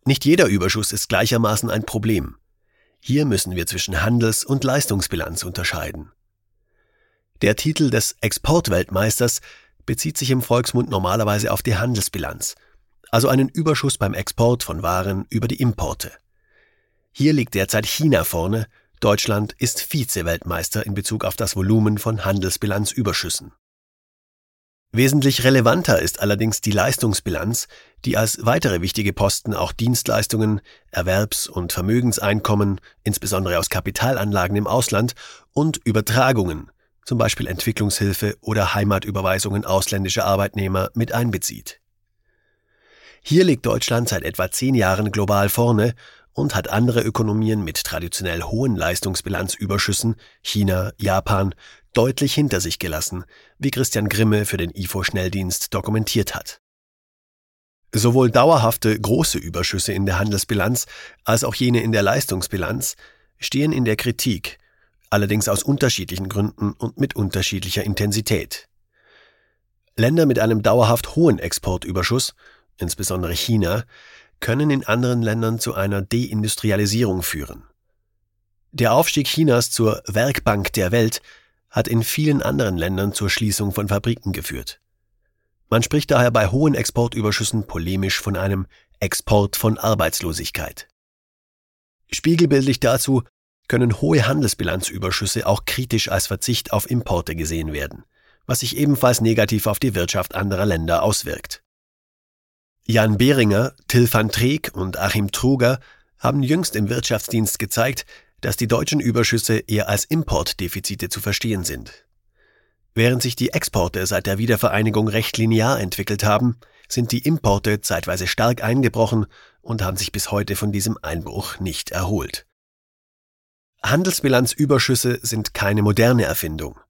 Nicht jeder Überschuss ist gleichermaßen ein Problem. Hier müssen wir zwischen Handels- und Leistungsbilanz unterscheiden. Der Titel des Exportweltmeisters bezieht sich im Volksmund normalerweise auf die Handelsbilanz, also einen Überschuss beim Export von Waren über die Importe. Hier liegt derzeit China vorne, Deutschland ist Vize-Weltmeister in Bezug auf das Volumen von Handelsbilanzüberschüssen. Wesentlich relevanter ist allerdings die Leistungsbilanz, die als weitere wichtige Posten auch Dienstleistungen, Erwerbs- und Vermögenseinkommen, insbesondere aus Kapitalanlagen im Ausland, und Übertragungen, zum Beispiel Entwicklungshilfe oder Heimatüberweisungen ausländischer Arbeitnehmer, mit einbezieht. Hier liegt Deutschland seit etwa 10 Jahren global vorne und hat andere Ökonomien mit traditionell hohen Leistungsbilanzüberschüssen, China, Japan, deutlich hinter sich gelassen, wie Christian Grimme für den IFO-Schnelldienst dokumentiert hat. Sowohl dauerhafte große Überschüsse in der Handelsbilanz als auch jene in der Leistungsbilanz stehen in der Kritik, allerdings aus unterschiedlichen Gründen und mit unterschiedlicher Intensität. Länder mit einem dauerhaft hohen Exportüberschuss, insbesondere China, können in anderen Ländern zu einer Deindustrialisierung führen. Der Aufstieg Chinas zur Werkbank der Welt hat in vielen anderen Ländern zur Schließung von Fabriken geführt. Man spricht daher bei hohen Exportüberschüssen polemisch von einem Export von Arbeitslosigkeit. Spiegelbildlich dazu können hohe Handelsbilanzüberschüsse auch kritisch als Verzicht auf Importe gesehen werden, was sich ebenfalls negativ auf die Wirtschaft anderer Länder auswirkt. Jan Behringer, Till van Treek und Achim Truger haben jüngst im Wirtschaftsdienst gezeigt, dass die deutschen Überschüsse eher als Importdefizite zu verstehen sind. Während sich die Exporte seit der Wiedervereinigung recht linear entwickelt haben, sind die Importe zeitweise stark eingebrochen und haben sich bis heute von diesem Einbruch nicht erholt. Handelsbilanzüberschüsse sind keine moderne Erfindung.